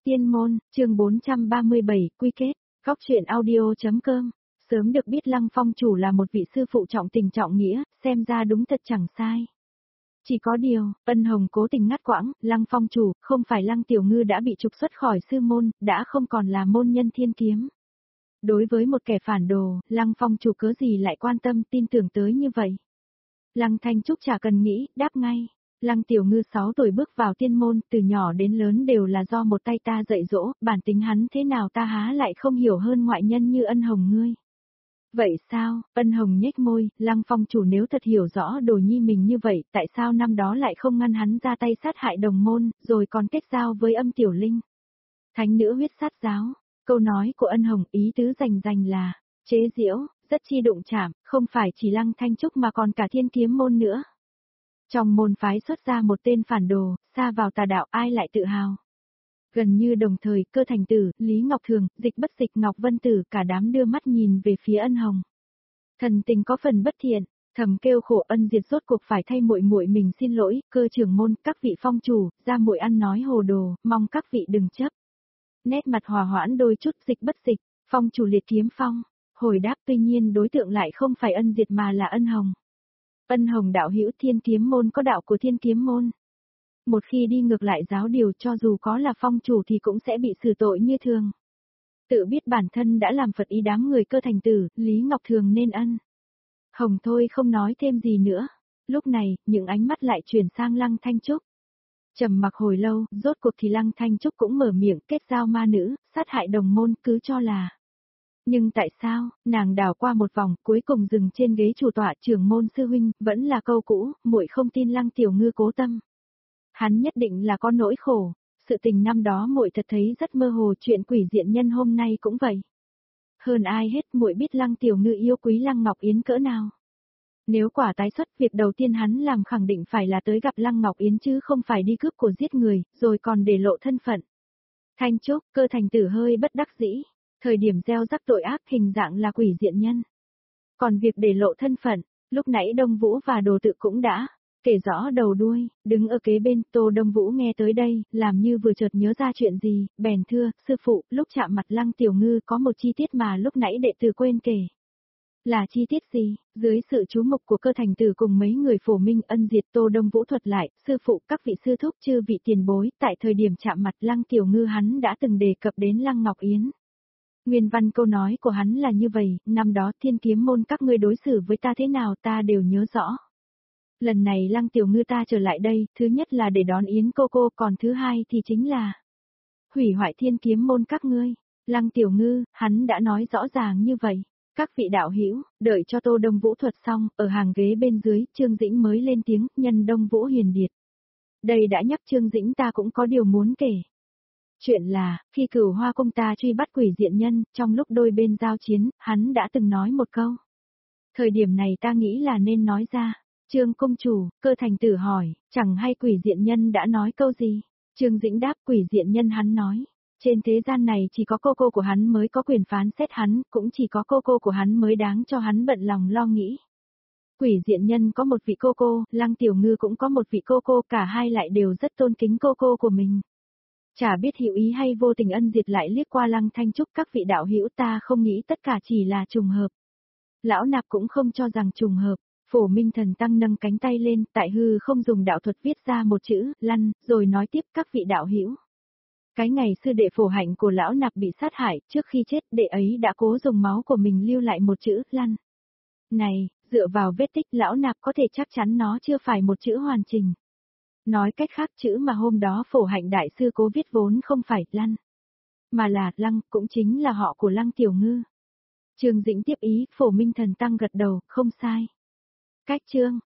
Tiên môn, chương 437, quy kết, góc truyện audio.com. Sớm được biết Lăng Phong chủ là một vị sư phụ trọng tình trọng nghĩa, xem ra đúng thật chẳng sai. Chỉ có điều, Ân Hồng cố tình ngắt quãng, Lăng Phong chủ, không phải Lăng Tiểu Ngư đã bị trục xuất khỏi sư môn, đã không còn là môn nhân thiên kiếm. Đối với một kẻ phản đồ, Lăng Phong chủ cớ gì lại quan tâm tin tưởng tới như vậy? Lăng Thanh Trúc chả cần nghĩ, đáp ngay. Lăng Tiểu Ngư 6 tuổi bước vào tiên môn, từ nhỏ đến lớn đều là do một tay ta dạy dỗ, bản tính hắn thế nào ta há lại không hiểu hơn ngoại nhân như Ân Hồng ngươi. Vậy sao? Ân Hồng nhếch môi, Lăng Phong chủ nếu thật hiểu rõ đồ nhi mình như vậy, tại sao năm đó lại không ngăn hắn ra tay sát hại đồng môn, rồi còn kết giao với Âm Tiểu Linh? Thánh nữ huyết sát giáo, câu nói của Ân Hồng ý tứ rành là, chế giễu, rất chi đụng chạm, không phải chỉ Lăng Thanh Trúc mà còn cả thiên kiếm môn nữa. Trong môn phái xuất ra một tên phản đồ, xa vào tà đạo ai lại tự hào. Gần như đồng thời, Cơ Thành Tử, Lý Ngọc Thường, Dịch Bất Dịch, Ngọc Vân Tử cả đám đưa mắt nhìn về phía Ân Hồng. Thần tình có phần bất thiện, thầm kêu khổ Ân Diệt rốt cuộc phải thay muội muội mình xin lỗi, Cơ trưởng môn, các vị phong chủ, ra muội ăn nói hồ đồ, mong các vị đừng chấp. Nét mặt hòa hoãn đôi chút, Dịch Bất Dịch, phong chủ Liệt Kiếm Phong, hồi đáp tuy nhiên đối tượng lại không phải Ân Diệt mà là Ân Hồng. Ân Hồng đạo hữu thiên kiếm môn có đạo của thiên kiếm môn. Một khi đi ngược lại giáo điều cho dù có là phong chủ thì cũng sẽ bị xử tội như thường. Tự biết bản thân đã làm Phật ý đám người Cơ Thành Tử, Lý Ngọc Thường nên Ân Hồng thôi không nói thêm gì nữa. Lúc này, những ánh mắt lại chuyển sang Lăng Thanh Trúc. Trầm mặc hồi lâu, rốt cuộc thì Lăng Thanh Trúc cũng mở miệng kết giao ma nữ, sát hại đồng môn cứ cho là. Nhưng tại sao, nàng đảo qua một vòng, cuối cùng dừng trên ghế chủ tọa trưởng môn sư huynh, vẫn là câu cũ, muội không tin Lăng Tiểu Ngư cố tâm. Hắn nhất định là có nỗi khổ, sự tình năm đó muội thật thấy rất mơ hồ, chuyện quỷ diện nhân hôm nay cũng vậy. Hơn ai hết muội biết Lăng Tiểu Ngư yêu quý Lăng Ngọc Yến cỡ nào. Nếu quả tái xuất, việc đầu tiên hắn làm khẳng định phải là tới gặp Lăng Ngọc Yến chứ không phải đi cướp của giết người, rồi còn để lộ thân phận. Thanh Trúc, Cơ Thành Tử hơi bất đắc dĩ. Thời điểm gieo rắc tội ác hình dạng là quỷ diện nhân. Còn việc để lộ thân phận, lúc nãy Đông Vũ và Đồ Tự cũng đã kể rõ đầu đuôi, đứng ở kế bên, Tô Đông Vũ nghe tới đây, làm như vừa chợt nhớ ra chuyện gì, bèn thưa, sư phụ, lúc chạm mặt Lăng Tiểu Ngư có một chi tiết mà lúc nãy đệ tử quên kể. Là chi tiết gì? Dưới sự chú mục của Cơ Thành Tử cùng mấy người Phổ Minh Ân Diệt, Tô Đông Vũ thuật lại, sư phụ, các vị sư thúc chư vị tiền bối, tại thời điểm chạm mặt Lăng Tiểu Ngư hắn đã từng đề cập đến Lăng Ngọc Yến. Nguyên văn câu nói của hắn là như vậy, năm đó thiên kiếm môn các ngươi đối xử với ta thế nào ta đều nhớ rõ. Lần này Lăng Tiểu Ngư ta trở lại đây, thứ nhất là để đón Yến cô, còn thứ hai thì chính là hủy hoại thiên kiếm môn các ngươi. Lăng Tiểu Ngư, hắn đã nói rõ ràng như vậy. Các vị đạo hữu, đợi cho Tô Đông Vũ thuật xong, ở hàng ghế bên dưới, Trương Dĩnh mới lên tiếng, nhân Đông Vũ hiền điệt. Đây đã nhắc Trương Dĩnh ta cũng có điều muốn kể. Chuyện là, khi Cửu Hoa Cung ta truy bắt quỷ diện nhân, trong lúc đôi bên giao chiến, hắn đã từng nói một câu. Thời điểm này ta nghĩ là nên nói ra. Trương Cung chủ, Cơ Thành Tử hỏi, chẳng hay quỷ diện nhân đã nói câu gì? Trương Dĩnh đáp quỷ diện nhân hắn nói. Trên thế gian này chỉ có cô của hắn mới có quyền phán xét hắn, cũng chỉ có cô của hắn mới đáng cho hắn bận lòng lo nghĩ. Quỷ diện nhân có một vị cô, Lăng Tiểu Ngư cũng có một vị cô, cả hai lại đều rất tôn kính cô của mình. Chả biết hữu ý hay vô tình Ân Diệt lại liếc qua Lăng Thanh Trúc các vị đạo hữu ta không nghĩ tất cả chỉ là trùng hợp. Lão Nạp cũng không cho rằng trùng hợp, Phổ Minh Thần Tăng nâng cánh tay lên tại hư không dùng đạo thuật viết ra một chữ, lăn, rồi nói tiếp các vị đạo hữu. Cái ngày sư đệ Phổ Hạnh của Lão Nạp bị sát hại, trước khi chết đệ ấy đã cố dùng máu của mình lưu lại một chữ, lăn. Này, dựa vào vết tích Lão Nạp có thể chắc chắn nó chưa phải một chữ hoàn chỉnh. Nói cách khác chữ mà hôm đó Phổ Hạnh đại sư cố viết vốn không phải Lăng, mà là Lăng, cũng chính là họ của Lăng Tiểu Ngư. Trương Dĩnh tiếp ý, Phổ Minh Thần Tăng gật đầu, không sai. Cách chương,